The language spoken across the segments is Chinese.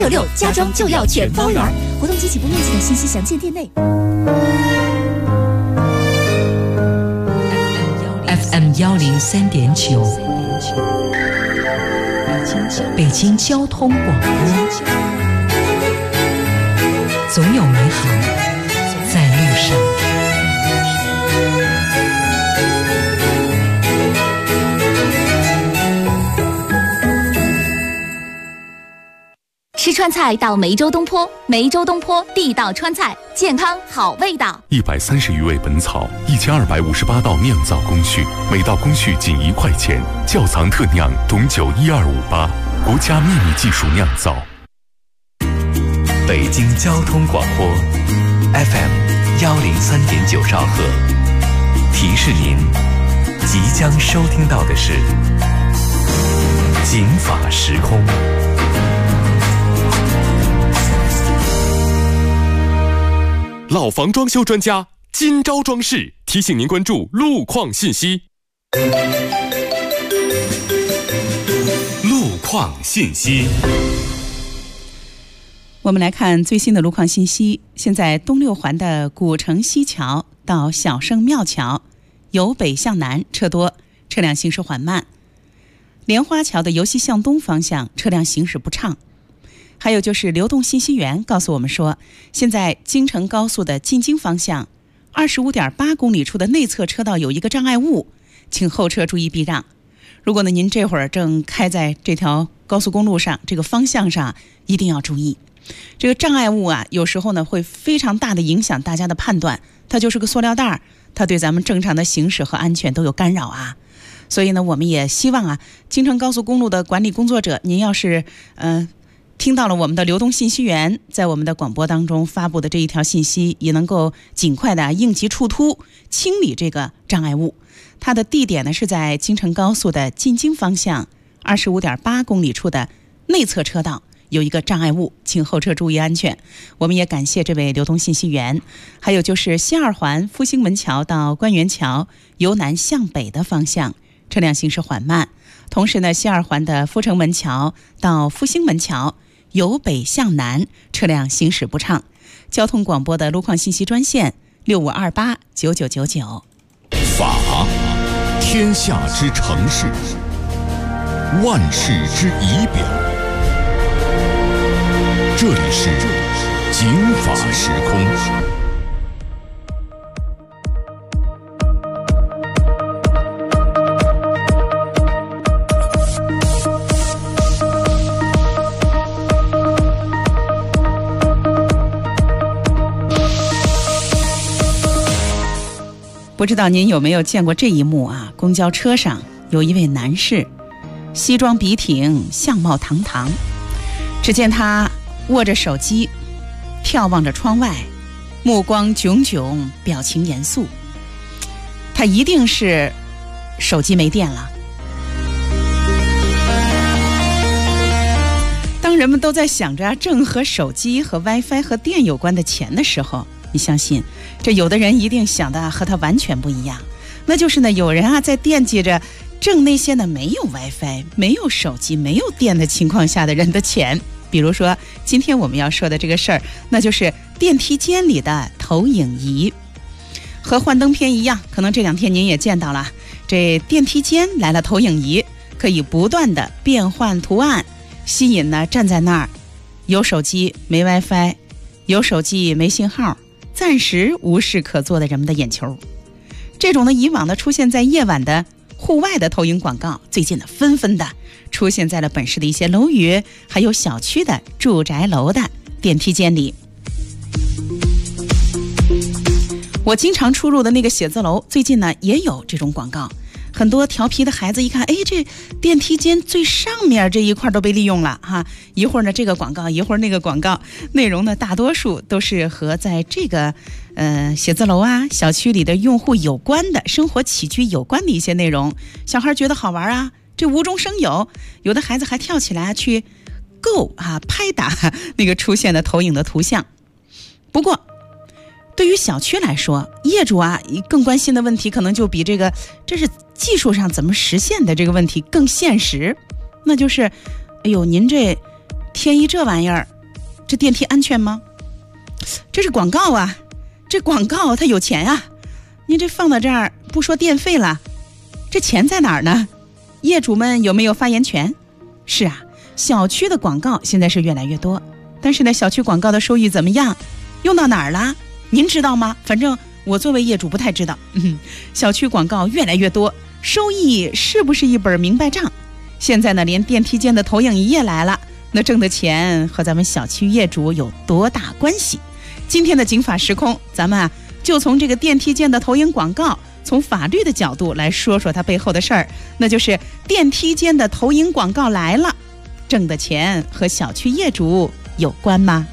66家装就要全方圆，活动及起步面积等信息详见店内。 FM 103.9，北京交通广播，总有美好在路上。 吃川菜到梅州东坡，梅州东坡地道川菜，健康好味道。 130余味本草，1258道酿造工序，每道工序仅1块钱。窖藏特酿董酒12588，国家秘密技术酿造。 北京交通广播 FM 103.9兆赫，提示您即将收听到的是警法时空。 老房装修专家今朝装饰提醒您关注路况信息。 路况信息， 我们来看最新的路况信息。现在东六环的古城西桥到小圣庙桥由北向南车多，车辆行驶缓慢。莲花桥的由西向东方向车辆行驶不畅。还有就是流动信息员告诉我们说，现在京承高速的进京方向 25.8 公里处的内侧车道有一个障碍物，请后车注意避让。如果呢您这会儿正开在这条高速公路上，这个方向上一定要注意。这个障碍物啊，有时候呢会非常大的影响大家的判断，它就是个塑料袋，它对咱们正常的行驶和安全都有干扰啊。所以呢我们也希望啊，京承高速公路的管理工作者，您要是听到了我们的流动信息员在我们的广播当中发布的这一条信息，也能够尽快的应急处突，清理这个障碍物。它的地点呢是在京承高速的进京方向 25.8 公里处的内侧车道有一个障碍物，请后车注意安全。我们也感谢这位流动信息员。还有就是西二环复兴门桥到官园桥由南向北的方向车辆行驶缓慢。同时呢，西二环的阜成门桥到复兴门桥由北向南车辆行驶不畅。交通广播的路况信息专线65289999。 法，天下之城市，万事之仪表。这里是警法时空。 不知道您有没有见过这一幕啊？公交车上有一位男士，西装笔挺，相貌堂堂，只见他握着手机，眺望着窗外，目光炯炯，表情严肃。他一定是手机没电了。当人们都在想着正和手机和 WiFi 和电有关的钱的时候，你相信这有的人一定想的和他完全不一样，那就是呢，有人啊在惦记着挣那些呢没有 WiFi 没有手机没有电的情况下的人的钱。比如说今天我们要说的这个事儿，那就是电梯间里的投影仪。和幻灯片一样，可能这2天您也见到了，这电梯间来了投影仪，可以不断的变换图案，吸引呢站在那儿有手机没 WiFi 有手机没信号暂时无事可做的人们的眼球。这种呢以往的出现在夜晚的户外的投影广告，最近呢纷纷的出现在了本市的一些楼宇还有小区的住宅楼的电梯间里。我经常出入的那个写字楼最近呢也有这种广告，很多调皮的孩子一看，哎，这电梯间最上面这一块都被利用了哈，一会儿呢这个广告，一会儿那个广告，内容呢大多数都是和在这个写字楼啊小区里的用户有关的生活起居有关的一些内容。小孩觉得好玩啊，这无中生有，有的孩子还跳起来去拍打那个出现的投影的图像。不过对于小区来说，业主啊更关心的问题可能就比这是技术上怎么实现的这个问题更现实，那就是哎呦您这天一这玩意儿，这电梯安全吗？这是广告啊，这广告它有钱啊，你这放到这儿不说电费了，这钱在哪儿呢？业主们有没有发言权？是啊，小区的广告现在是越来越多，但是呢，小区广告的收益怎么样？用到哪儿了？您知道吗？反正我作为业主不太知道。小区广告越来越多，收益是不是一本明白账？现在呢，连电梯间的投影仪也来了，那挣的钱和咱们小区业主有多大关系？今天的警法时空，咱们就从这个电梯间的投影广告，从法律的角度来说说它背后的事儿，那就是电梯间的投影广告来了，挣的钱和小区业主有关吗？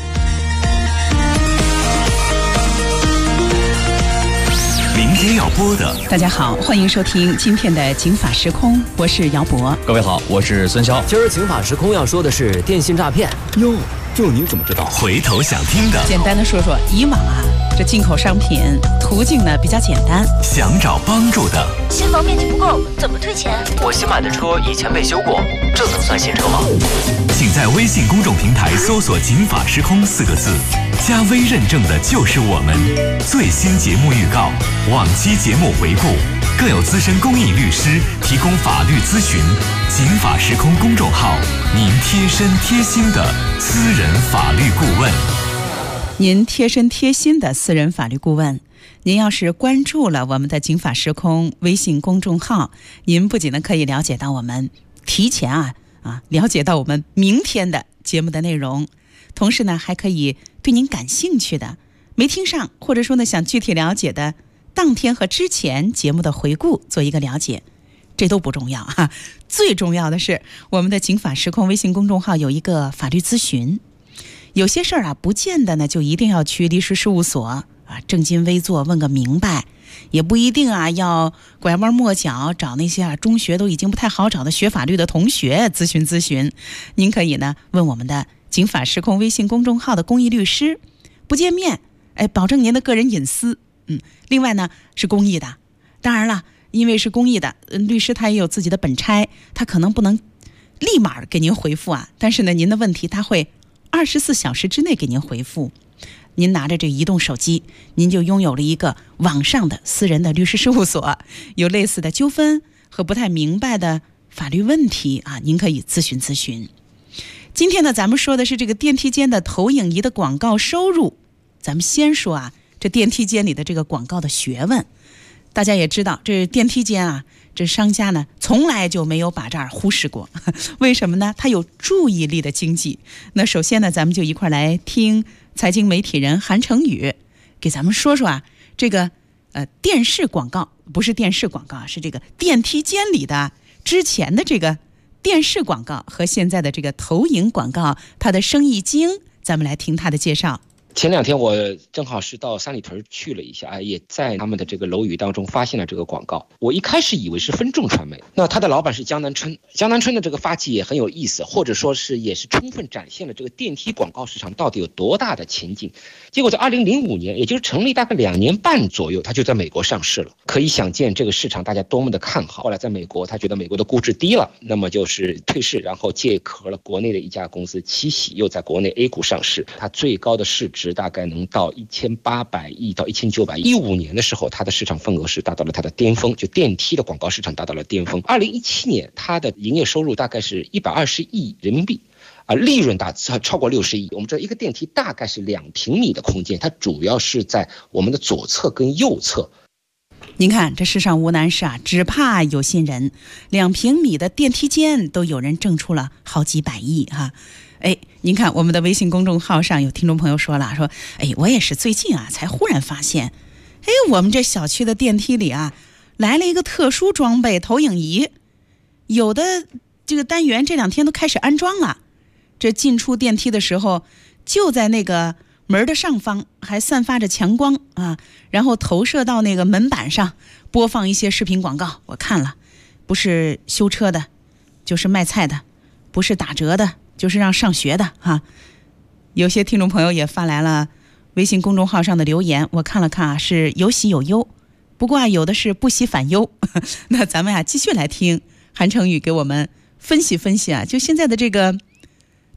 明天要播的， 大家好，欢迎收听今天的警法时空，我是姚博。 各位好，我是孙潇。 今儿警法时空要说的是电信诈骗。 哟，这您怎么知道？ 回头想听的， 简单的说说，以往这进口商品途径呢比较简单， 想找帮助的， 新房面积不够，怎么退钱？ 我新买的车以前被修过，这能算新车吗？ 请在微信公众平台搜索“警法时空”4个字，加微认证的就是我们。最新节目预告、往期节目回顾，更有资深公益律师提供法律咨询。警法时空公众号，您贴身贴心的私人法律顾问。 您贴身贴心的私人法律顾问，您要是关注了我们的警法时空微信公众号，您不仅呢可以了解到我们提前了解到我们明天的节目的内容，同时呢还可以对您感兴趣的没听上或者说呢想具体了解的当天和之前节目的回顾做一个了解。这都不重要最重要的是我们的警法时空微信公众号有一个法律咨询。有些事儿不见得呢就一定要去律师事务所正襟危坐问个明白，也不一定要拐弯抹角找那些中学都已经不太好找的学法律的同学咨询。您可以呢问我们的警法时空微信公众号的公益律师，不见面保证您的个人隐私。另外呢是公益的，当然了，因为是公益的，律师他也有自己的本差，他可能不能立马给您回复但是呢您的问题他会24小时之内给您回复。您拿着这移动手机，您就拥有了一个网上的私人的律师事务所，有类似的纠纷和不太明白的法律问题您可以咨询。今天呢咱们说的是这个电梯间的投影仪的广告收入。咱们先说这电梯间里的这个广告的学问。大家也知道，这电梯间这商家呢从来就没有把这儿忽视过。为什么呢？它有注意力的经济。那首先呢咱们就一块来听财经媒体人韩成宇给咱们说说这个电视广告，不是电视广告，是这个电梯间里的之前的这个电视广告和现在的这个投影广告它的生意经，咱们来听他的介绍。 前2天我正好是到三里屯去了一下也在他们的这个楼宇当中发现了这个广告。我一开始以为是分众传媒，那他的老板是江南春的这个发起也很有意思，或者说是也是充分展现了这个电梯广告市场到底有多大的前景。结果在2005年，也就是成立大概2年半左右，他就在美国上市了。可以想见这个市场大家多么的看好。后来在美国，他觉得美国的估值低了，那么就是退市，然后借壳了国内的一家公司七喜，又在国内 A 股上市。它最高的市值大概能到1800亿到1900亿。15年的时候，它的市场份额是达到了它的巅峰，就电梯的广告市场达到了巅峰。2017年，它的营业收入大概是120亿人民币。利润超过60亿。我们知道一个电梯大概是2平米的空间，它主要是在我们的左侧跟右侧。 您看这世上无难事只怕有心人，2平米的电梯间都有人挣出了好几百亿您看我们的微信公众号上有听众朋友说了，说我也是最近才忽然发现，我们这小区的电梯里来了一个特殊装备投影仪，有的这个单元这2天都开始安装了。这进出电梯的时候，就在那个门的上方还散发着强光然后投射到那个门板上，播放一些视频广告。我看了，不是修车的，就是卖菜的，不是打折的，就是让上学的有些听众朋友也发来了微信公众号上的留言，我看了看是有喜有忧，不过有的是不喜反忧。那咱们继续来听韩成宇给我们分析就现在的这个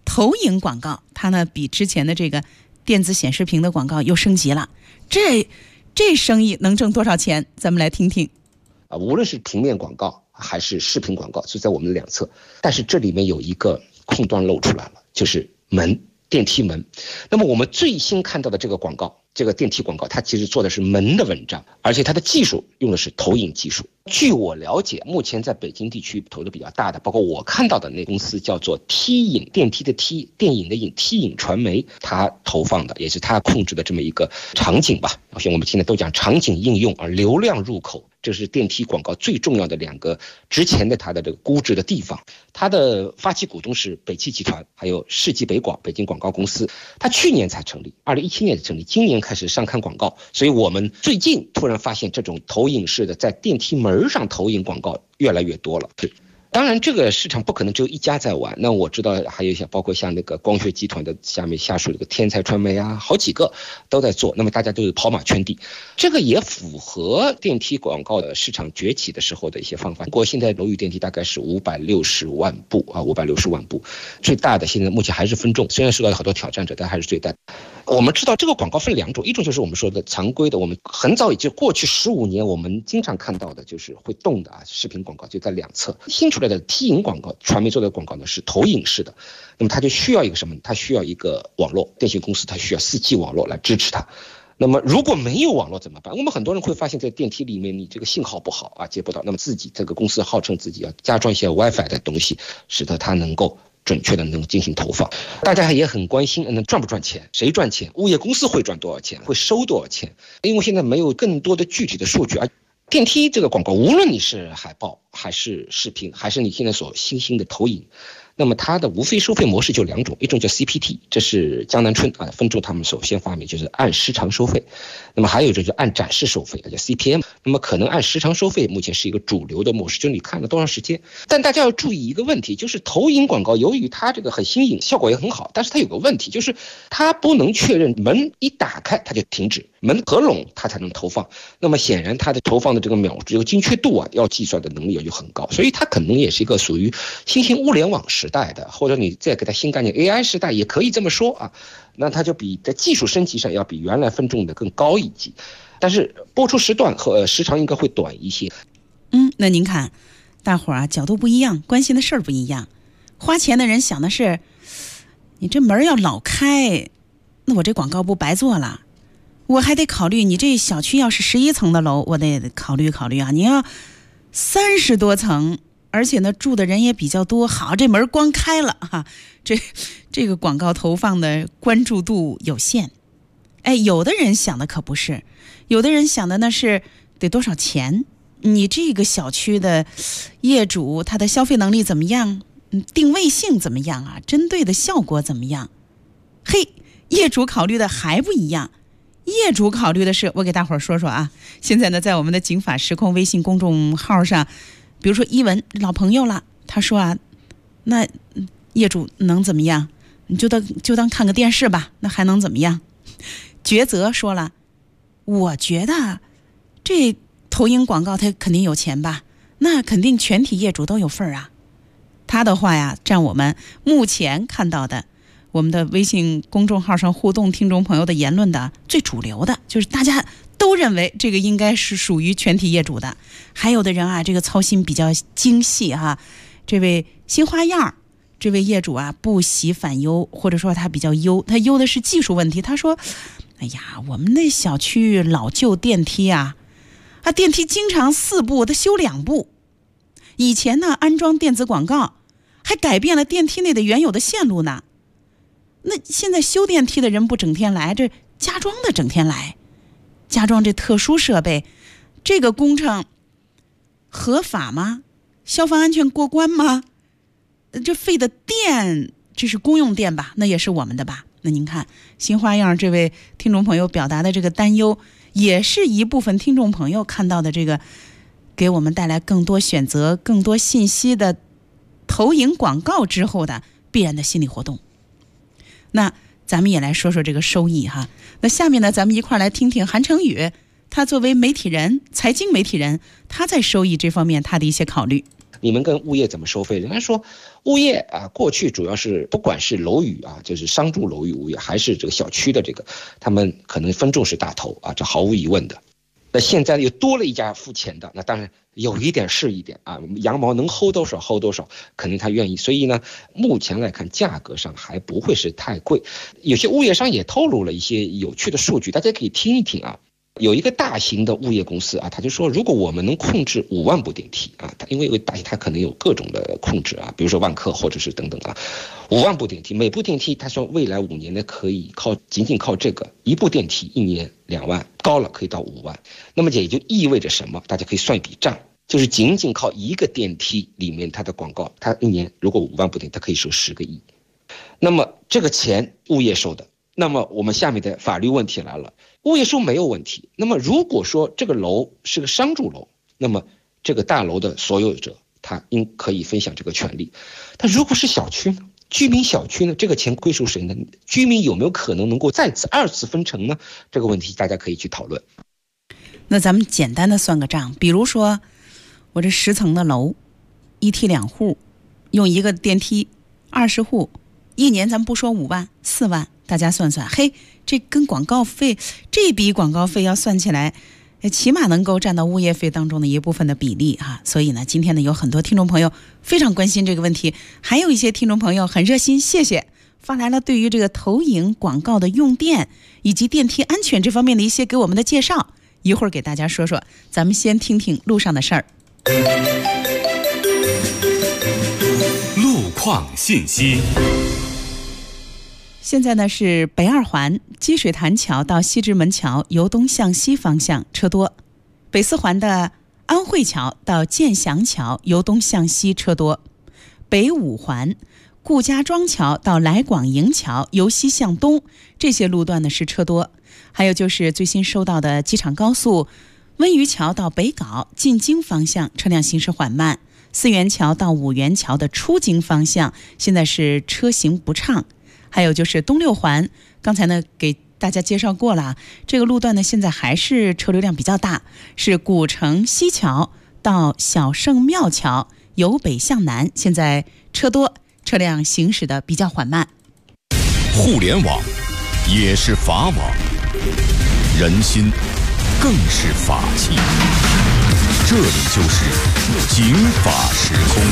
投影广告它呢比之前的这个电子显示屏的广告又升级了，这生意能挣多少钱？咱们来听听。 无论是平面广告还是视频广告，就在我们的两侧，但是这里面有一个空端露出来了，就是门，电梯门。那么我们最新看到的这个广告，这个电梯广告，它其实做的是门的文章，而且它的技术用的是投影技术。据我了解，目前在北京地区投的比较大的，包括我看到的那公司叫做梯影，电梯的梯，电影的影，梯影传媒，它投放的也是它控制的这么一个场景吧。而且我们现在都讲场景应用，流量入口，这是电梯广告最重要的2个之前的它的这个估值的地方。它的发起股东是北汽集团，还有世纪北广北京广告公司。它去年才成立，2017年才成立，今年开始上看广告。所以我们最近突然发现，这种投影式的在电梯门上投影广告越来越多了。当然这个市场不可能只有一家在玩，那我知道还有包括像那个光学集团的下属这个天才传媒啊，好几个都在做，那么大家都是跑马圈地，这个也符合电梯广告的市场崛起的时候的一些方法。中国现在楼宇电梯大概是560万部，560万部，最大的现在目前还是分众，虽然受到好多挑战者，但还是最大的。我们知道这个广告分2种，一种就是我们说的常规的，我们很早已经过去15年我们经常看到的就是会动的视频广告，就在两侧。新出来的梯影广告，传媒做的广告呢是投影式的，那么它就需要一个什么？它需要一个网络，电信公司它需要4G 网络来支持它。那么如果没有网络怎么办？我们很多人会发现在电梯里面你这个信号不好接不到，那么自己这个公司号称自己要加装一些 WiFi 的东西，使得它能够准确的能进行投放。大家也很关心赚不赚钱，谁赚钱，物业公司会赚多少钱，会收多少钱，因为现在没有更多的具体的数据。电梯这个广告，无论你是海报还是视频，还是你现在所新兴的投影，那么它的无非收费模式就2种，一种叫 CPT， 这是江南春分众他们首先发明，就是按时长收费。那么还有一种就按展示收费，叫 CPM。那么可能按时长收费目前是一个主流的模式，就是你看了多长时间。但大家要注意一个问题，就是投影广告由于它这个很新颖，效果也很好，但是它有个问题，就是它不能确认门一打开它就停止，门合拢它才能投放。那么显然它的投放的这个秒这个精确度要计算的能力就很高，所以它可能也是一个属于新兴物联网时代的，或者你再给它新概念 AI 时代也可以这么说那它就比在技术升级上要比原来分众的更高一级，但是播出时段和时长应该会短一些。 那您看大伙儿角度不一样，关心的事儿不一样。花钱的人想的是你这门要老开，那我这广告不白做了，我还得考虑你这小区要是11层的楼，我得考虑你要30多层，而且呢住的人也比较多，好，这门光开了这个广告投放的关注度有限。有的人想的可不是，有的人想的那是得多少钱，你这个小区的业主他的消费能力怎么样，定位性怎么样针对的效果怎么样。业主考虑的还不一样，业主考虑的是，我给大伙儿说说现在呢在我们的警法时空微信公众号上，比如说一文老朋友了，他说那业主能怎么样？你就当看个电视吧，那还能怎么样？抉择说了，我觉得这投影广告它肯定有钱吧，那肯定全体业主都有份儿他的话占我们目前看到的我们的微信公众号上互动听众朋友的言论的最主流的，就是大家都认为这个应该是属于全体业主的。还有的人这个操心比较精细这位新花样，这位业主不喜反忧，或者说他比较忧，他忧的是技术问题。他说哎呀，我们那小区老旧电梯电梯经常4部，他修2部。以前呢安装电子广告，还改变了电梯内的原有的线路呢。那现在修电梯的人不整天来，这加装的整天来，加装这特殊设备，这个工程合法吗？消防安全过关吗？这费的电，这是公用电吧？那也是我们的吧？那您看新花样这位听众朋友表达的这个担忧，也是一部分听众朋友看到的这个给我们带来更多选择、更多信息的投影广告之后的必然的心理活动。那咱们也来说说这个收益那下面呢咱们一块来听听韩成宇，他作为媒体人，财经媒体人，他在收益这方面他的一些考虑。 你们跟物业怎么收费？人家说物业啊，过去主要是不管是楼宇啊，就是商住楼宇物业，还是这个小区的这个，他们可能分众是大头啊，这毫无疑问的。那现在又多了一家付钱的，那当然有一点是一点啊，羊毛能薅多少薅多少，可能他愿意。所以呢，目前来看价格上还不会是太贵。有些物业商也透露了一些有趣的数据，大家可以听一听啊。有一个大型的物业公司啊，他就说，如果我们能控制5万部电梯啊，因为有大型它可能有各种的控制啊，比如说万客或者是等等啊，5万部电梯，每部电梯他说未来5年呢可以仅仅靠这个一部电梯1年2万，高了可以到5万。那么也就意味着什么？大家可以算一笔账，就是仅仅靠一个电梯里面它的广告，它1年如果5万部电梯，它可以收10个亿。那么这个钱物业收的，那么我们下面的法律问题来了。物业收没有问题，那么如果说这个楼是个商住楼，那么这个大楼的所有者他可以分享这个权利。但如果是小区呢，居民小区呢，这个钱归属谁呢？居民有没有可能能够再次2次分成呢？这个问题大家可以去讨论。 那咱们简单的算个账，比如说我这10层的楼，1梯2户，用一个电梯，20户，1年咱不说5万4万，大家算算，嘿，这跟广告费，这笔广告费要算起来，起码能够占到物业费当中的一部分的比例哈。所以呢，今天呢有很多听众朋友非常关心这个问题，还有一些听众朋友很热心，谢谢发来了对于这个投影广告的用电以及电梯安全这方面的一些给我们的介绍，一会儿给大家说说。咱们先听听路上的事儿。 路况信息。 现在呢是北2环积水潭桥到西直门桥由东向西方向车多，北4环的安慧桥到建祥桥由东向西车多，北5环顾家庄桥到来广营桥由西向东，这些路段呢是车多。还有就是最新收到的机场高速温榆桥到北碏进京方向车辆行驶缓慢，四元桥到五元桥的出京方向现在是车行不畅。还有就是东6环，刚才呢给大家介绍过了，这个路段呢现在还是车流量比较大，是古城西桥到小圣庙桥由北向南，现在车多，车辆行驶的比较缓慢。 互联网也是法网，人心更是法器。这里就是警法时空。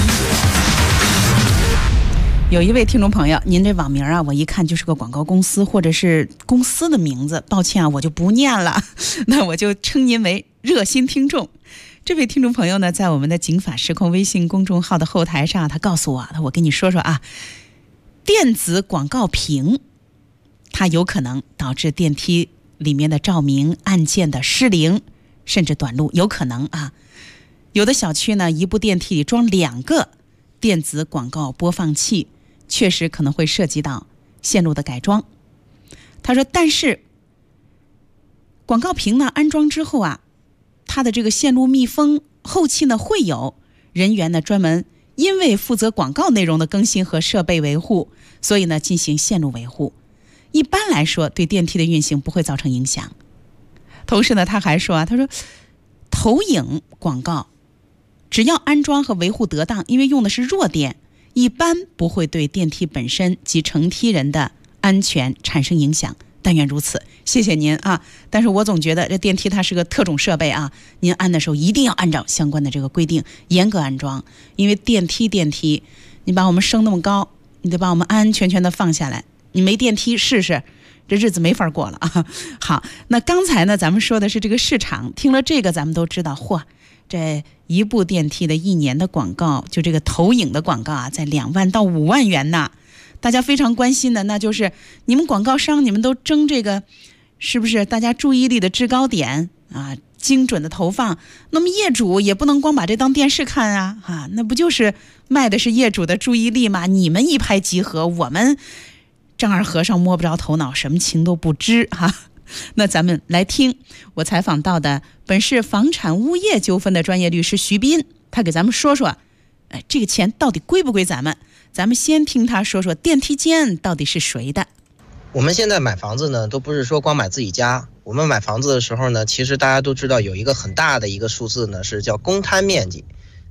有一位听众朋友，您这网名啊，我一看就是个广告公司或者是公司的名字，抱歉啊，我就不念了，那我就称您为热心听众。这位听众朋友呢，在我们的警法时空微信公众号的后台上，他告诉我跟你说说啊，电子广告屏它有可能导致电梯里面的照明按键的失灵甚至短路，有可能啊。有的小区呢，一部电梯里装2个电子广告播放器，确实可能会涉及到线路的改装。他说，但是广告屏呢安装之后啊，它的这个线路密封，后期呢会有人员呢专门因为负责广告内容的更新和设备维护，所以呢进行线路维护。一般来说，对电梯的运行不会造成影响。同时呢，他还说啊，他说投影广告只要安装和维护得当，因为用的是弱电，一般不会对电梯本身及乘梯人的安全产生影响。但愿如此，谢谢您啊！但是我总觉得这电梯它是个特种设备啊，您按的时候一定要按照相关的这个规定严格安装，因为电梯你把我们升那么高，你得把我们安安全全的放下来，你没电梯试试，这日子没法过了啊！好，那刚才呢咱们说的是这个市场，听了这个咱们都知道，嚯，这一部电梯的1年的广告，就这个投影的广告啊，在2万到5万元呢。大家非常关心的，那就是你们广告商，你们都争这个是不是大家注意力的制高点啊，精准的投放。那么业主也不能光把这当电视看啊，那不就是卖的是业主的注意力吗？你们一拍即合，我们丈二和尚摸不着头脑，什么情都不知哈。那咱们来听我采访到的本市房产物业纠纷的专业律师徐斌，他给咱们说说，这个钱到底归不归咱们？咱们先听他说说电梯间到底是谁的。 我们现在买房子呢，都不是说光买自己家。我们买房子的时候呢，其实大家都知道有一个很大的一个数字呢，是叫公摊面积。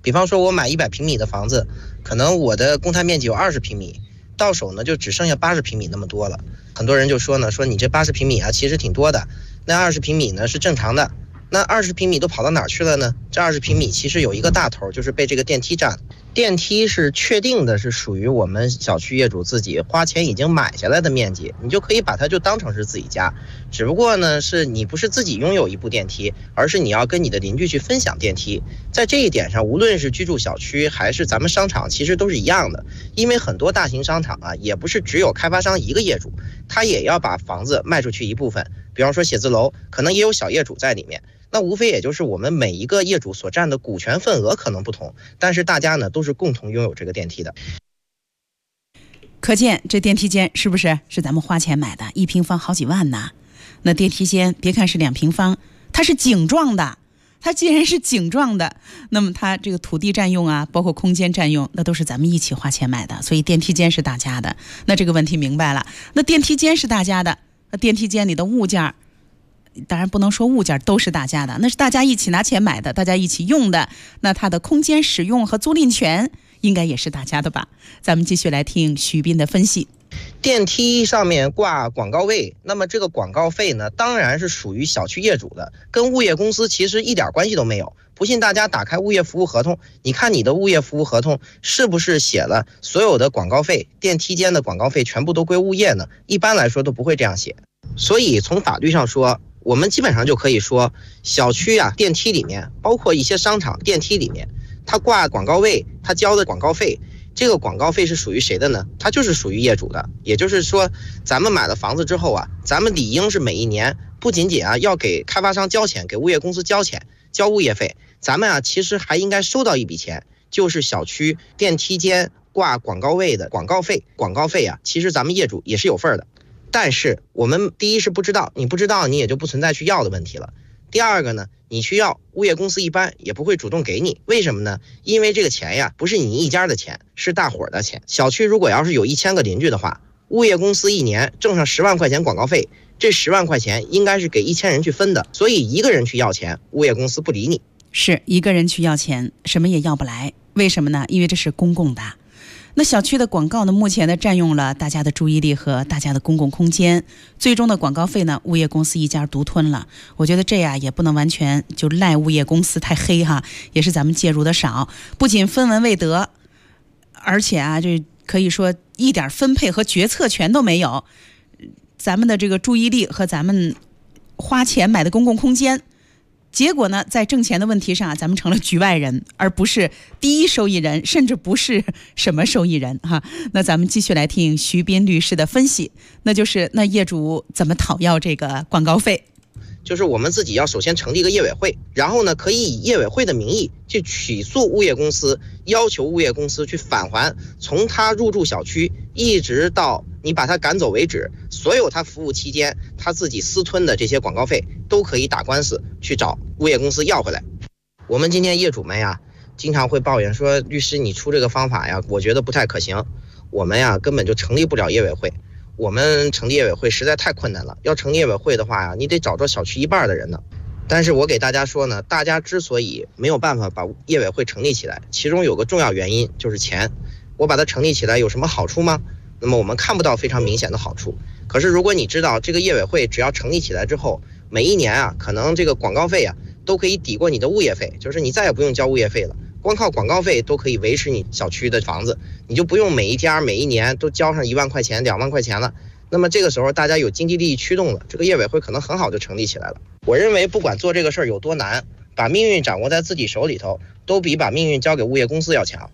比方说我买100平米的房子，可能我的公摊面积有20平米，到手呢就只剩下80平米那么多了。很多人就说呢，说你这80平米啊其实挺多的，那20平米呢是正常的，那20平米都跑到哪儿去了呢？这20平米其实有一个大头，就是被这个电梯占了。电梯是确定的，是属于我们小区业主自己花钱已经买下来的面积，你就可以把它就当成是自己家。只不过呢，是你不是自己拥有一部电梯，而是你要跟你的邻居去分享电梯。在这一点上，无论是居住小区还是咱们商场，其实都是一样的。因为很多大型商场啊，也不是只有开发商一个业主，他也要把房子卖出去一部分。比方说写字楼，可能也有小业主在里面。那无非也就是我们每一个业主所占的股权份额可能不同，但是大家呢都是共同拥有这个电梯的。 可见这电梯间是不是咱们花钱买的，1平方好几万呢？那电梯间别看是2平方，它是井状的，它既然是井状的，那么它这个土地占用啊，包括空间占用，那都是咱们一起花钱买的，所以电梯间是大家的。那这个问题明白了，那电梯间是大家的，那电梯间里的物件，当然不能说物件都是大家的，那是大家一起拿钱买的，大家一起用的，那它的空间使用和租赁权应该也是大家的吧？咱们继续来听徐斌的分析。 电梯上面挂广告位，那么这个广告费呢，当然是属于小区业主的，跟物业公司其实一点关系都没有。不信大家打开物业服务合同，你看你的物业服务合同是不是写了所有的广告费，电梯间的广告费全部都归物业呢？一般来说都不会这样写。所以从法律上说，我们基本上就可以说，小区啊电梯里面，包括一些商场电梯里面，它挂广告位，它交的广告费，这个广告费是属于谁的呢？它就是属于业主的。也就是说，咱们买了房子之后啊，咱们理应是每一年不仅仅啊要给开发商交钱，给物业公司交钱，交物业费，咱们啊其实还应该收到一笔钱，就是小区电梯间挂广告位的广告费。广告费啊，其实咱们业主也是有份的。但是我们第一是不知道，你不知道你也就不存在去要的问题了。第二个呢，你去要，物业公司一般也不会主动给你。为什么呢？因为这个钱呀，不是你一家的钱，是大伙儿的钱。小区如果要是有1000个邻居的话，物业公司一年挣上10万块钱广告费，这10万块钱应该是给1000人去分的。所以一个人去要钱，物业公司不理你。 是一个人去要钱，什么也要不来。为什么呢？因为这是公共的。那小区的广告呢，目前呢占用了大家的注意力和大家的公共空间，最终的广告费呢，物业公司一家独吞了。我觉得这样也不能完全就赖物业公司太黑哈，也是咱们介入的少，不仅分文未得，而且啊，这可以说一点分配和决策权都没有。咱们的这个注意力和咱们花钱买的公共空间，结果呢，在挣钱的问题上，咱们成了局外人，而不是第一受益人，甚至不是什么受益人哈。那咱们继续来听徐斌律师的分析，那就是那业主怎么讨要这个广告费？ 就是我们自己要首先成立一个业委会，然后呢，可以以业委会的名义去起诉物业公司，要求物业公司去返还从他入住小区一直到你把他赶走为止，所有他服务期间他自己私吞的这些广告费都可以打官司去找物业公司要回来。我们今天业主们呀，经常会抱怨说，律师你出这个方法呀，我觉得不太可行，我们呀根本就成立不了业委会。我们成立业委会实在太困难了，要成立业委会的话呀，你得找着小区一半的人呢。但是我给大家说呢，大家之所以没有办法把业委会成立起来，其中有个重要原因就是钱。我把它成立起来有什么好处吗？那么我们看不到非常明显的好处。可是如果你知道这个业委会只要成立起来之后，每一年啊，可能这个广告费啊都可以抵过你的物业费，就是你再也不用交物业费了，光靠广告费都可以维持你小区的房子，你就不用每一家每一年都交上1万块钱、2万块钱了。那么这个时候大家有经济利益驱动了，这个业委会可能很好就成立起来了。我认为不管做这个事儿有多难，把命运掌握在自己手里头，都比把命运交给物业公司要强。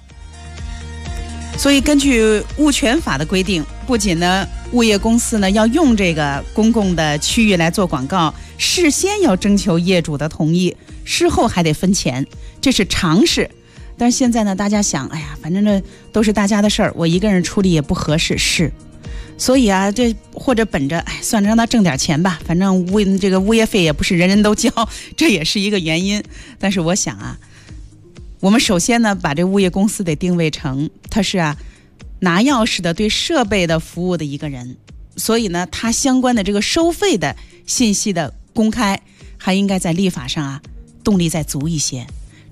所以根据物权法的规定，不仅呢物业公司呢要用这个公共的区域来做广告，事先要征求业主的同意，事后还得分钱，这是常识。但是现在呢，大家想，哎呀，反正这都是大家的事儿，我一个人处理也不合适，是。所以啊，这或者本着哎，算了，让他挣点钱吧，反正这个物业费也不是人人都交，这也是一个原因。但是我想啊，我们首先呢，把这物业公司得定位成他是啊拿钥匙的对设备的服务的一个人，所以呢，他相关的这个收费的信息的公开，还应该在立法上啊动力再足一些。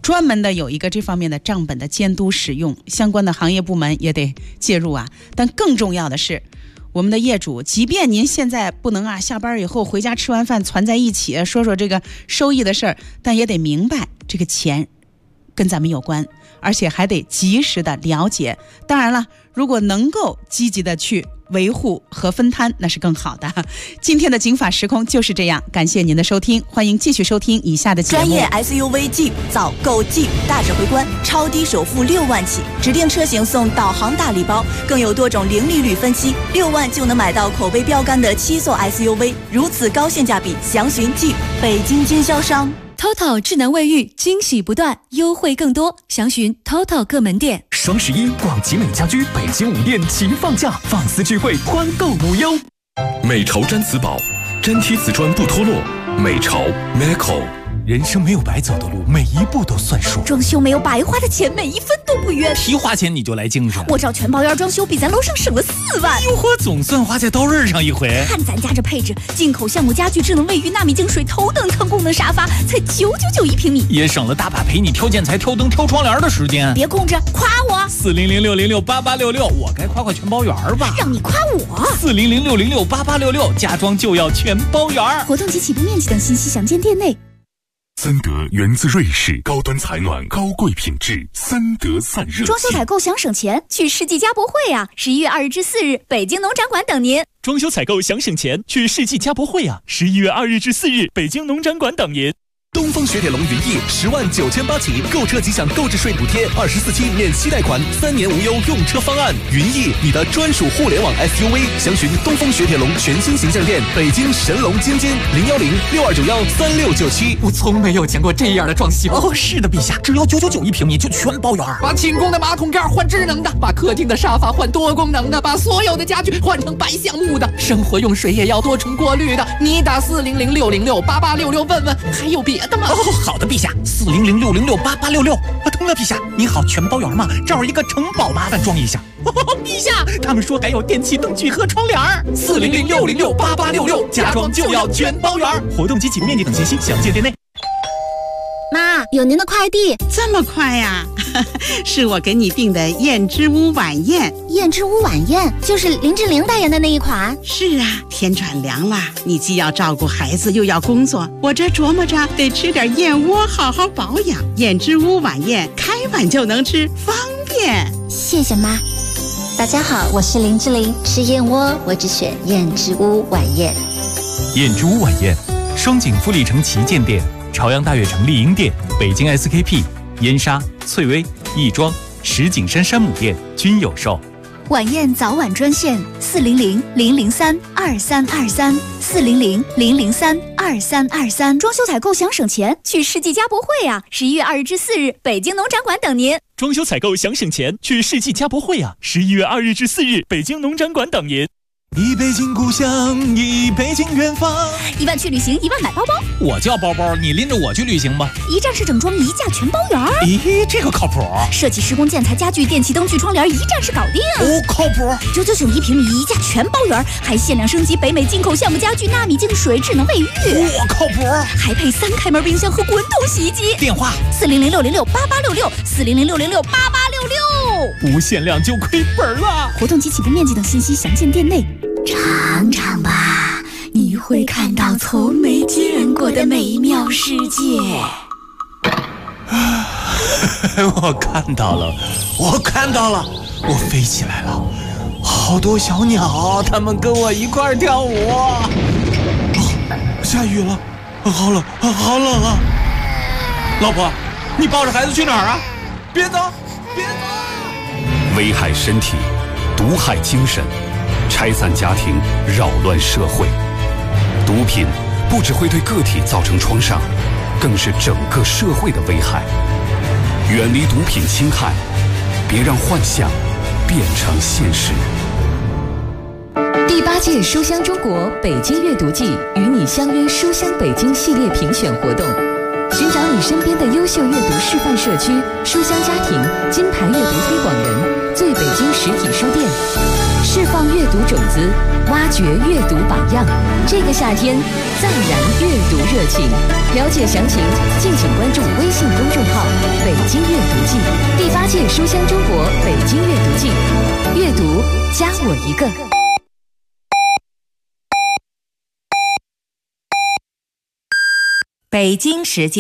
专门的有一个这方面的账本的监督使用，相关的行业部门也得介入啊。但更重要的是，我们的业主，即便您现在不能下班以后回家吃完饭攒在一起说说这个收益的事儿，但也得明白这个钱跟咱们有关，而且还得及时的了解。当然了，如果能够积极的去维护和分摊，那是更好的。今天的警法时空就是这样，感谢您的收听，欢迎继续收听以下的节目。 专业 SUV Jeep 早购 Jeep 大指挥官，超低首付6万起，指定车型送导航大礼包，更有多种零利率分期，6万就能买到口碑标杆的7座 SUV， 如此高性价比，详询 Jeep 北京经销商。 TOTO 智能卫浴惊喜不断，优惠更多，详询 TOTO 各门店。 双11，广集美家居北京5店齐放假，放肆聚会，团购无忧。 美潮毡瓷宝，粘贴瓷砖不脱落。美潮 Meco。 人生没有白走的路，每一步都算数。 装修没有白花的钱，每一分都不冤。 提花钱你就来精神， 我找全包院装修比咱楼上省了4万。 哟呵，总算花在刀刃上一回。 看咱家这配置，进口橡木家具、智能卫浴、纳米净水、头等舱功能沙发，才999一平米， 也省了大把陪你挑建材、挑灯、挑窗帘的时间。 别空着，夸我 ！400-606-8866，我该夸全包园吧？ 让你夸我 ！400-606-8866，家装就要全包园。 活动及起步面积等信息详见店内。 森德源自瑞士，高端采暖，高贵品质，森德散热。 装修采购想省钱，去世纪家博会啊！11月2日至4日，北京农展馆等您。 装修采购想省钱，去世纪家博会啊！11月2日至4日，北京农展馆等您。 东风雪铁龙云翼109800起，购车即享购置税补贴，24期免息贷款，3年无忧用车方案。云翼，你的专属互联网 SUV， 详询东风雪铁龙全新形象店，北京神龙津津010-6291-3697。 我从没有见过这样的装修。哦，是的，陛下，只要999一平米就全包圆。把寝宫的马桶盖换智能的，把客厅的沙发换多功能的，把所有的家具换成白橡木的，生活用水也要多重过滤的。你打400-606-8866问问，还有别的吗？哦，好的，陛下，400-606-8866。通了，陛下，您好，全包圆吗？这儿一个城堡，麻烦装一下。陛下，他们说还有电器灯具和窗帘。400-606-8866，家装就要全包圆。活动及起步面积等信息详见店内。 妈，有您的快递。 这么快呀？是我给你订的燕之屋晚宴。 燕之屋晚宴就是林志玲代言的那一款。 是啊，天转凉了，你既要照顾孩子又要工作，我这琢磨着得吃点燕窝好好保养。燕之屋晚宴，开碗就能吃，方便。 谢谢妈。 大家好，我是林志玲，吃燕窝我只选燕之屋晚宴。 燕之屋晚宴，双井富力城旗舰店、朝阳大悦城丽婴店、北京 SKP、燕莎、翠微、亦庄、石景山山姆店均有售。 晚宴早晚专线400-003-2323 400-003-2323。 装修采购想省钱，去世纪家博会啊！11月2日至4日，北京农展馆等您。 装修采购想省钱，去世纪家博会啊！11月2日至4日，北京农展馆等您。 一北京故乡，一北京远方。 1万去旅行，1万买包包。 我叫包包，你拎着我去旅行吧。 一站式整装，一价全包圆。 咦，这个靠谱。 设计、施工、建材、家具、电器、灯具、窗帘，一站式搞定。 哦，靠谱。 999一平米，一价全包圆，还限量升级北美进口橡木家具、纳米净水、智能卫浴。 我靠谱。 还配3开门冰箱和滚筒洗衣机。 电话 400-606-8866 400-606-8866。 不限量就亏本了。 活动及起步面积等信息详见店内。尝尝吧，你会看到从没见过的美妙世界。 我看到了，我我飞起来了，好多小鸟，它们跟我一块儿跳舞。下雨了，好冷，好冷啊！老婆，你抱着孩子去哪儿啊？别走，别走！ 危害身体，毒害精神。拆散家庭，扰乱社会。毒品不只会对个体造成创伤，更是整个社会的危害。远离毒品侵害，别让幻想变成现实。 第8届书香中国北京阅读季与你相约书香北京系列评选活动，寻找你身边的优秀阅读示范社区、书香家庭、金牌阅读推广人、最北京实体书店。 释放阅读种子，挖掘阅读榜样。这个夏天，再燃阅读热情。了解详情，敬请关注微信公众号“北京阅读季”第8届书香中国北京阅读季，阅读加我一个。 北京时间